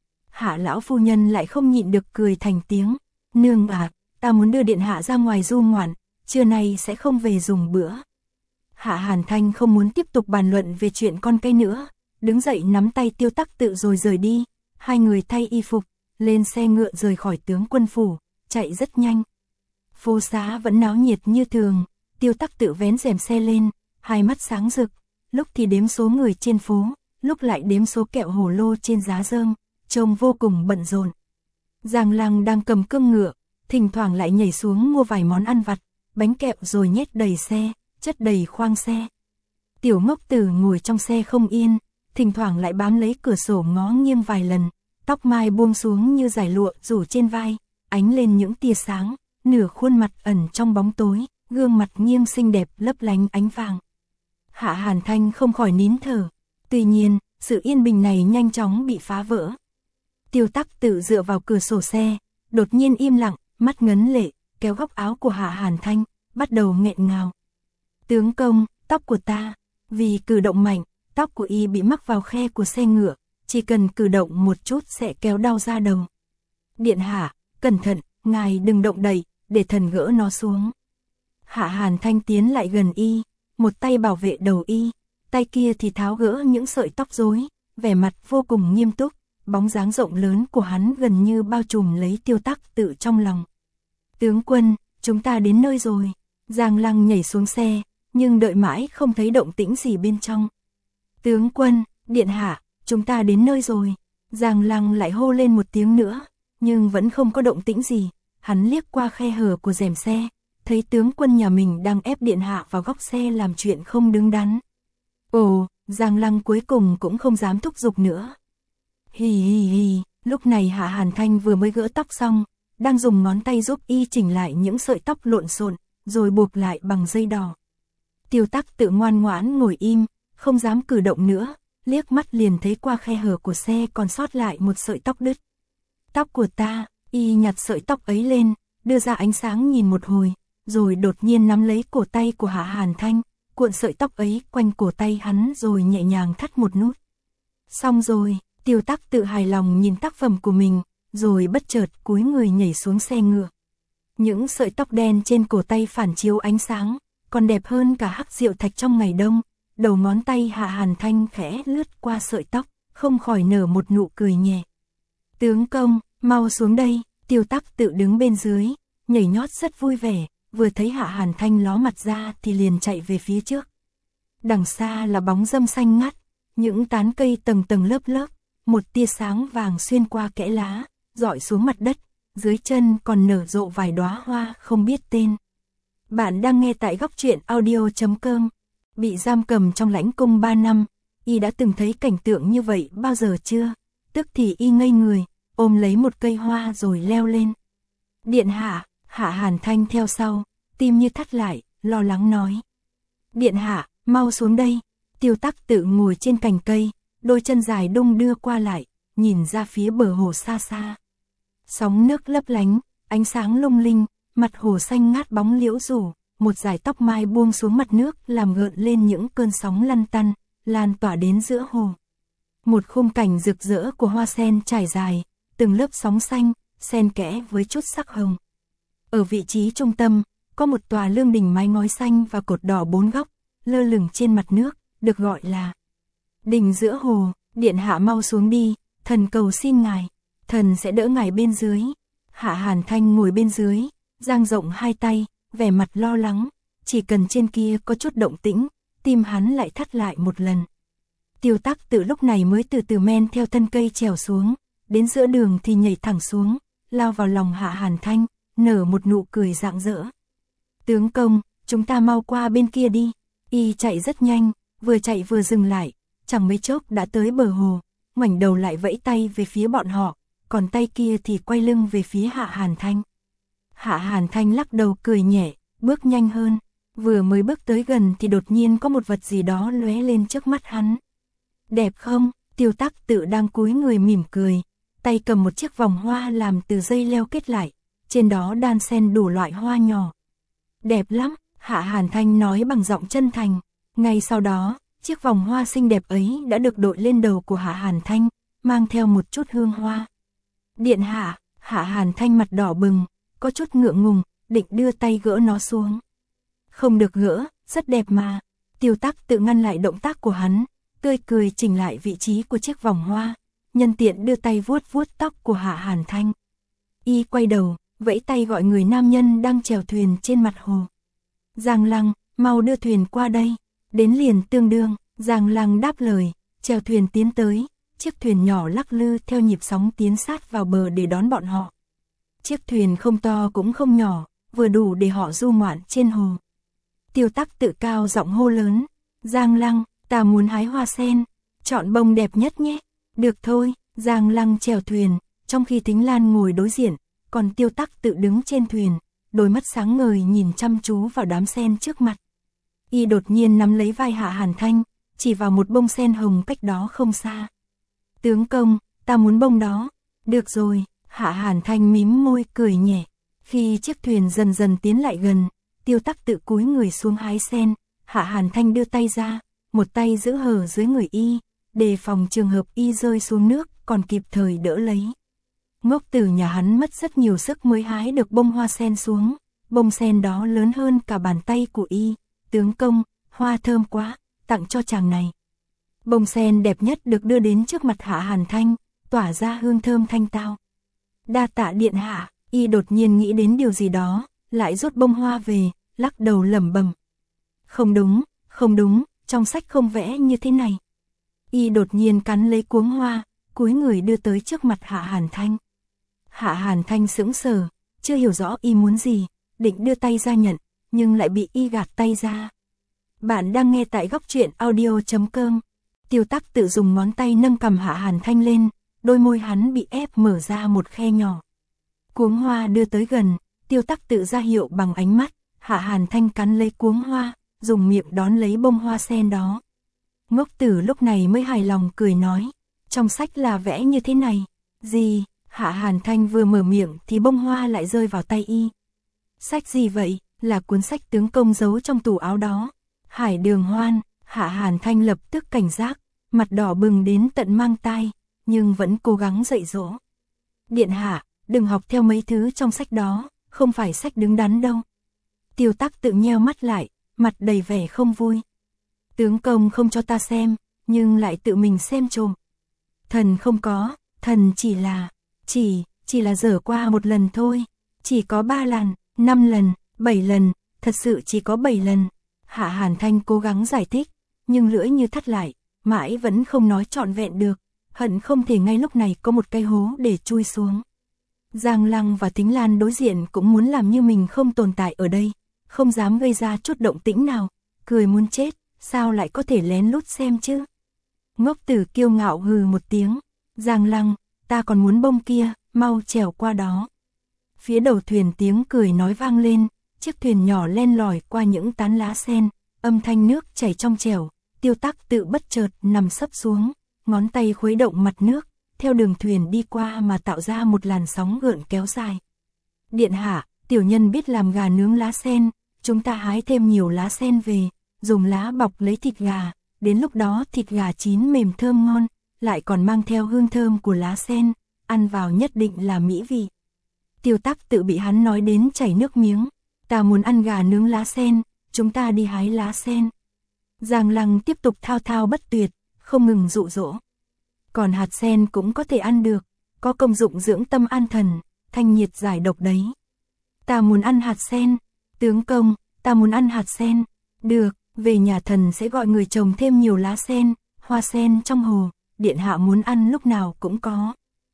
Hạ lão phu nhân lại không nhịn được cười thành tiếng, nương à, ta muốn đưa điện hạ ra ngoài du ngoạn, trưa nay sẽ không về dùng bữa. Hạ Hàn Thanh không muốn tiếp tục bàn luận về chuyện con cây nữa, đứng dậy nắm tay Tiêu Tắc Tự rồi rời đi, hai người thay y phục, lên xe ngựa rời khỏi tướng quân phủ, chạy rất nhanh. Phố xá vẫn náo nhiệt như thường, Tiêu Tắc Tự vén rèm xe lên, hai mắt sáng rực, lúc thì đếm số người trên phố, lúc lại đếm số kẹo hồ lô trên giá rơm, trông vô cùng bận rộn. Giang Lăng đang cầm cương ngựa, thỉnh thoảng lại nhảy xuống mua vài món ăn vặt, bánh kẹo rồi nhét đầy xe, chất đầy khoang xe. Tiểu Ngốc Tử ngồi trong xe không yên, thỉnh thoảng lại bám lấy cửa sổ ngó nghiêng vài lần, tóc mai buông xuống như dải lụa rủ trên vai, ánh lên những tia sáng, nửa khuôn mặt ẩn trong bóng tối, gương mặt nghiêng xinh đẹp lấp lánh ánh vàng. Hạ Hàn Thanh không khỏi nín thở, tuy nhiên, sự yên bình này nhanh chóng bị phá vỡ. Tiêu Tắc Tự dựa vào cửa sổ xe, đột nhiên im lặng, mắt ngấn lệ, kéo góc áo của Hạ Hàn Thanh, bắt đầu nghẹn ngào. Tướng công, tóc của ta, vì cử động mạnh, tóc của y bị mắc vào khe của xe ngựa, chỉ cần cử động một chút sẽ kéo đau ra đầu. Điện hạ, cẩn thận, ngài đừng động đậy, để thần gỡ nó xuống. Hạ Hàn Thanh tiến lại gần y, một tay bảo vệ đầu y, tay kia thì tháo gỡ những sợi tóc rối, vẻ mặt vô cùng nghiêm túc, bóng dáng rộng lớn của hắn gần như bao trùm lấy Tiêu Tắc Tự trong lòng. Tướng quân, chúng ta đến nơi rồi. Giang Lăng nhảy xuống xe, nhưng đợi mãi không thấy động tĩnh gì bên trong. Tướng quân, điện hạ, chúng ta đến nơi rồi. Giang Lăng lại hô lên một tiếng nữa, nhưng vẫn không có động tĩnh gì. Hắn liếc qua khe hở của rèm xe, thấy tướng quân nhà mình đang ép điện hạ vào góc xe làm chuyện không đứng đắn. Ồ, Giang Lăng cuối cùng cũng không dám thúc giục nữa. Hì hì hì, lúc này Hạ Hàn Thanh vừa mới gỡ tóc xong, đang dùng ngón tay giúp y chỉnh lại những sợi tóc lộn xộn, rồi buộc lại bằng dây đỏ. Tiêu Tắc Tự ngoan ngoãn ngồi im, không dám cử động nữa, liếc mắt liền thấy qua khe hở của xe còn sót lại một sợi tóc đứt. Tóc của ta, y nhặt sợi tóc ấy lên, đưa ra ánh sáng nhìn một hồi, rồi đột nhiên nắm lấy cổ tay của Hạ Hàn Thanh, cuộn sợi tóc ấy quanh cổ tay hắn rồi nhẹ nhàng thắt một nút. Xong rồi, Tiêu Tắc Tự hài lòng nhìn tác phẩm của mình, rồi bất chợt cúi người nhảy xuống xe ngựa. Những sợi tóc đen trên cổ tay phản chiếu ánh sáng, còn đẹp hơn cả hắc diệu thạch trong ngày đông. Đầu ngón tay Hạ Hàn Thanh khẽ lướt qua sợi tóc, không khỏi nở một nụ cười nhẹ. Tướng công, mau xuống đây. Tiêu Tắc Tự đứng bên dưới, nhảy nhót rất vui vẻ, vừa thấy Hạ Hàn Thanh ló mặt ra thì liền chạy về phía trước. Đằng xa là bóng râm xanh ngắt, những tán cây tầng tầng lớp lớp, một tia sáng vàng xuyên qua kẽ lá, rọi xuống mặt đất, dưới chân còn nở rộ vài đóa hoa không biết tên. Bạn đang nghe tại góc truyện audio chấm com. Bị giam cầm trong lãnh cung ba năm, y đã từng thấy cảnh tượng như vậy bao giờ chưa? Tức thì y ngây người, ôm lấy một cây hoa rồi leo lên. Điện hạ, Hạ Hàn Thanh theo sau, tim như thắt lại, lo lắng nói. Điện hạ, mau xuống đây. Tiêu Tắc Tự ngồi trên cành cây, đôi chân dài đung đưa qua lại, nhìn ra phía bờ hồ xa xa. Sóng nước lấp lánh, ánh sáng lung linh, mặt hồ xanh ngát bóng liễu rủ, một dải tóc mai buông xuống mặt nước làm gợn lên những cơn sóng lăn tăn, lan tỏa đến giữa hồ. Một khung cảnh rực rỡ của hoa sen trải dài, từng lớp sóng xanh, xen kẽ với chút sắc hồng. Ở vị trí trung tâm, có một tòa lương đình mái ngói xanh và cột đỏ bốn góc, lơ lửng trên mặt nước, được gọi là đình giữa hồ. Điện hạ mau xuống đi, thần cầu xin ngài, thần sẽ đỡ ngài bên dưới. Hạ Hàn Thanh ngồi bên dưới, dang rộng hai tay, vẻ mặt lo lắng, chỉ cần trên kia có chút động tĩnh, tim hắn lại thắt lại một lần. Tiêu Tắc Tự lúc này mới từ từ men theo thân cây trèo xuống, đến giữa đường thì nhảy thẳng xuống, lao vào lòng Hạ Hàn Thanh, nở một nụ cười rạng rỡ. Tướng công, chúng ta mau qua bên kia đi. Y chạy rất nhanh, vừa chạy vừa dừng lại, chẳng mấy chốc đã tới bờ hồ, ngoảnh đầu lại vẫy tay về phía bọn họ, còn tay kia thì quay lưng về phía Hạ Hàn Thanh. Hạ Hàn Thanh lắc đầu cười nhẹ, bước nhanh hơn, vừa mới bước tới gần thì đột nhiên có một vật gì đó lóe lên trước mắt hắn. Đẹp không? Tiêu Tắc Tự đang cúi người mỉm cười, tay cầm một chiếc vòng hoa làm từ dây leo kết lại, trên đó đan xen đủ loại hoa nhỏ. Đẹp lắm, Hạ Hàn Thanh nói bằng giọng chân thành. Ngay sau đó, chiếc vòng hoa xinh đẹp ấy đã được đội lên đầu của Hạ Hàn Thanh, mang theo một chút hương hoa. Điện hạ, Hạ Hàn Thanh mặt đỏ bừng, có chút ngượng ngùng, định đưa tay gỡ nó xuống. Không được gỡ, rất đẹp mà. Tiêu Tắc Tự ngăn lại động tác của hắn, tươi cười chỉnh lại vị trí của chiếc vòng hoa, nhân tiện đưa tay vuốt vuốt tóc của Hạ Hàn Thanh. Y quay đầu, vẫy tay gọi người nam nhân đang chèo thuyền trên mặt hồ. Giang Lăng, mau đưa thuyền qua đây. Đến liền tương đương, Giang Lăng đáp lời, chèo thuyền tiến tới, chiếc thuyền nhỏ lắc lư theo nhịp sóng tiến sát vào bờ để đón bọn họ. Chiếc thuyền không to cũng không nhỏ, vừa đủ để họ du ngoạn trên hồ. Tiêu Tắc Tự cao giọng hô lớn, Giang Lăng, ta muốn hái hoa sen, chọn bông đẹp nhất nhé. Được thôi, Giang Lăng chèo thuyền, trong khi Thính Lan ngồi đối diện, còn Tiêu Tắc Tự đứng trên thuyền, đôi mắt sáng ngời nhìn chăm chú vào đám sen trước mặt. Y đột nhiên nắm lấy vai Hạ Hàn Thanh, chỉ vào một bông sen hồng cách đó không xa. Tướng công, ta muốn bông đó. Được rồi, Hạ Hàn Thanh mím môi cười nhẹ. Khi chiếc thuyền dần dần tiến lại gần, Tiêu Tắc Tự cúi người xuống hái sen, Hạ Hàn Thanh đưa tay ra, một tay giữ hở dưới người Y, đề phòng trường hợp Y rơi xuống nước, còn kịp thời đỡ lấy. Ngốc tử nhà hắn mất rất nhiều sức mới hái được bông hoa sen xuống, bông sen đó lớn hơn cả bàn tay của Y. Tướng công, hoa thơm quá, tặng cho chàng này. Bông sen đẹp nhất được đưa đến trước mặt Hạ Hàn Thanh, tỏa ra hương thơm thanh tao. Đa tạ điện hạ. Y đột nhiên nghĩ đến điều gì đó, lại rút bông hoa về, lắc đầu lẩm bẩm. Không đúng, không đúng, trong sách không vẽ như thế này. Y đột nhiên cắn lấy cuống hoa, cúi người đưa tới trước mặt Hạ Hàn Thanh. Hạ Hàn Thanh sững sờ, chưa hiểu rõ Y muốn gì, định đưa tay ra nhận, nhưng lại bị Y gạt tay ra. Bạn đang nghe tại góc truyện audio chấm com. Tiêu Tắc Tự dùng ngón tay nâng cằm Hạ Hàn Thanh lên, đôi môi hắn bị ép mở ra một khe nhỏ. Cuống hoa đưa tới gần, Tiêu Tắc Tự ra hiệu bằng ánh mắt, Hạ Hàn Thanh cắn lấy cuống hoa, dùng miệng đón lấy bông hoa sen đó. Ngốc tử lúc này mới hài lòng cười nói, trong sách là vẽ như thế này. Gì? Hạ Hàn Thanh vừa mở miệng thì bông hoa lại rơi vào tay Y. Sách gì vậy? Là cuốn sách tướng công giấu trong tủ áo đó. Hải Đường Hoan. Hạ Hàn Thanh lập tức cảnh giác, mặt đỏ bừng đến tận mang tai, nhưng vẫn cố gắng dạy dỗ. Điện hạ, đừng học theo mấy thứ trong sách đó, không phải sách đứng đắn đâu. Tiêu Tắc Tự nheo mắt lại, mặt đầy vẻ không vui. Tướng công không cho ta xem, nhưng lại tự mình xem trộm. Thần không có, thần chỉ là, chỉ, chỉ là dở qua một lần thôi. Chỉ có ba lần, năm lần, bảy lần, thật sự chỉ có bảy lần. Hạ Hàn Thanh cố gắng giải thích, nhưng lưỡi như thắt lại, mãi vẫn không nói trọn vẹn được, hận không thể ngay lúc này có một cái hố để chui xuống. Giang Lăng và Thính Lan đối diện cũng muốn làm như mình không tồn tại ở đây, không dám gây ra chút động tĩnh nào, cười muốn chết, sao lại có thể lén lút xem chứ. Ngốc tử kiêu ngạo hừ một tiếng, Giang Lăng, ta còn muốn bông kia, mau trèo qua đó. Phía đầu thuyền tiếng cười nói vang lên, chiếc thuyền nhỏ len lỏi qua những tán lá sen, âm thanh nước chảy trong trẻo. Tiêu Tắc Tự bất chợt nằm sấp xuống, ngón tay khuấy động mặt nước, theo đường thuyền đi qua mà tạo ra một làn sóng gợn kéo dài. Điện hạ, tiểu nhân biết làm gà nướng lá sen, chúng ta hái thêm nhiều lá sen về, dùng lá bọc lấy thịt gà, đến lúc đó thịt gà chín mềm thơm ngon, lại còn mang theo hương thơm của lá sen, ăn vào nhất định là mỹ vị. Tiêu Tắc Tự bị hắn nói đến chảy nước miếng, ta muốn ăn gà nướng lá sen, chúng ta đi hái lá sen. Giang Lăng tiếp tục thao thao bất tuyệt, không ngừng dụ dỗ. Còn hạt sen cũng có thể ăn được, có công dụng dưỡng tâm an thần, thanh nhiệt giải độc đấy. Ta muốn ăn hạt sen, tướng công, ta muốn ăn hạt sen. Được, về nhà thần sẽ gọi người trồng thêm nhiều lá sen, hoa sen trong hồ, điện hạ muốn ăn lúc nào cũng có.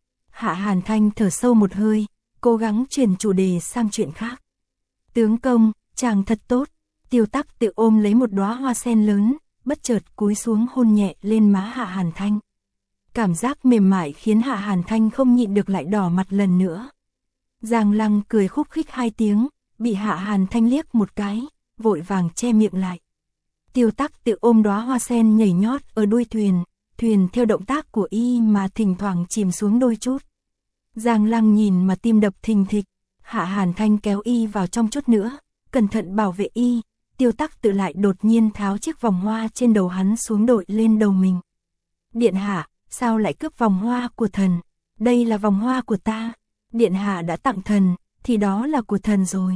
Hạ Hàn Thanh thở sâu một hơi, cố gắng chuyển chủ đề sang chuyện khác. Tướng công, chàng thật tốt. Tiêu Tắc Tự ôm lấy một đóa hoa sen lớn, bất chợt cúi xuống hôn nhẹ lên má Hạ Hàn Thanh. Cảm giác mềm mại khiến Hạ Hàn Thanh không nhịn được lại đỏ mặt lần nữa. Giang Lăng cười khúc khích hai tiếng, bị Hạ Hàn Thanh liếc một cái, vội vàng che miệng lại. Tiêu Tắc Tự ôm đóa hoa sen nhảy nhót ở đuôi thuyền, thuyền theo động tác của y mà thỉnh thoảng chìm xuống đôi chút. Giang Lăng nhìn mà tim đập thình thịch, Hạ Hàn Thanh kéo y vào trong chút nữa, cẩn thận bảo vệ y. Tiêu Tắc Tự lại đột nhiên tháo chiếc vòng hoa trên đầu hắn xuống đội lên đầu mình. Điện hạ, sao lại cướp vòng hoa của thần? Đây là vòng hoa của ta. Điện hạ đã tặng thần, thì đó là của thần rồi.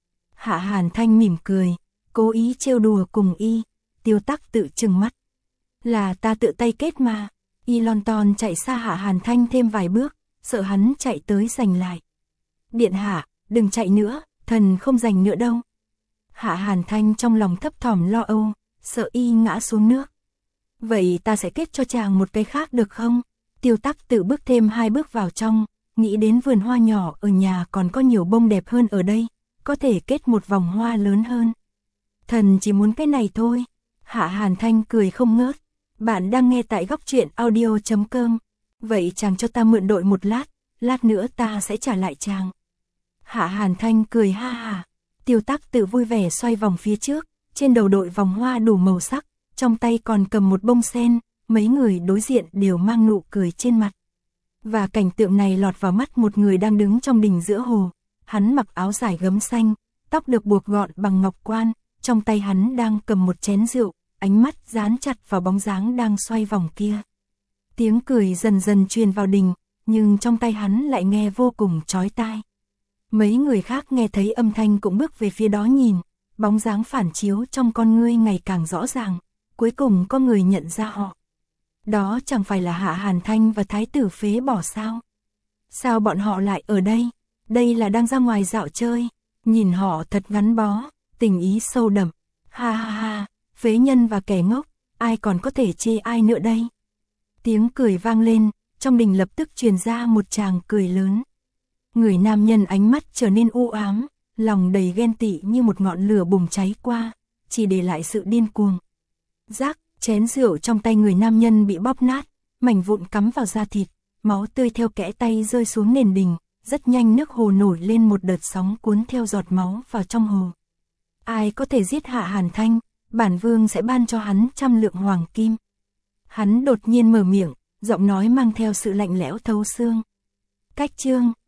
Hạ Hàn Thanh mỉm cười, cố ý trêu đùa cùng y. Tiêu Tắc Tự trừng mắt. Là ta tự tay kết mà. Y lon ton chạy xa Hạ Hàn Thanh thêm vài bước, sợ hắn chạy tới giành lại. Điện hạ, đừng chạy nữa, thần không giành nữa đâu. Hạ Hàn Thanh trong lòng thấp thỏm lo âu, sợ y ngã xuống nước. Vậy ta sẽ kết cho chàng một cái khác được không? Tiêu Tắc Tự bước thêm hai bước vào trong, nghĩ đến vườn hoa nhỏ ở nhà còn có nhiều bông đẹp hơn ở đây, có thể kết một vòng hoa lớn hơn. Thần chỉ muốn cái này thôi. Hạ Hàn Thanh cười không ngớt. Bạn đang nghe tại góc truyện audio chấm com. Vậy chàng cho ta mượn đội một lát, lát nữa ta sẽ trả lại chàng. Hạ Hàn Thanh cười ha ha. Tiêu Tắc Tự vui vẻ xoay vòng phía trước, trên đầu đội vòng hoa đủ màu sắc, trong tay còn cầm một bông sen, mấy người đối diện đều mang nụ cười trên mặt. Và cảnh tượng này lọt vào mắt một người đang đứng trong đình giữa hồ, hắn mặc áo dài gấm xanh, tóc được buộc gọn bằng ngọc quan, trong tay hắn đang cầm một chén rượu, ánh mắt dán chặt vào bóng dáng đang xoay vòng kia. Tiếng cười dần dần truyền vào đình, nhưng trong tay hắn lại nghe vô cùng chói tai. Mấy người khác nghe thấy âm thanh cũng bước về phía đó nhìn, bóng dáng phản chiếu trong con ngươi ngày càng rõ ràng, cuối cùng có người nhận ra họ. Đó chẳng phải là Hạ Hàn Thanh và Thái tử phế bỏ sao? Sao bọn họ lại ở đây? Đây là đang ra ngoài dạo chơi, nhìn họ thật gắn bó, tình ý sâu đậm. Ha ha ha, phế nhân và kẻ ngốc, ai còn có thể chê ai nữa đây? Tiếng cười vang lên, trong đình lập tức truyền ra một tràng cười lớn. Người nam nhân ánh mắt trở nên u ám, lòng đầy ghen tị như một ngọn lửa bùng cháy qua, chỉ để lại sự điên cuồng. Rác, chén rượu trong tay người nam nhân bị bóp nát, mảnh vụn cắm vào da thịt, máu tươi theo kẽ tay rơi xuống nền đình, rất nhanh nước hồ nổi lên một đợt sóng cuốn theo giọt máu vào trong hồ. Ai có thể giết Hạ Hàn Thanh, bản vương sẽ ban cho hắn trăm lượng hoàng kim. Hắn đột nhiên mở miệng, giọng nói mang theo sự lạnh lẽo thấu xương. Cách chương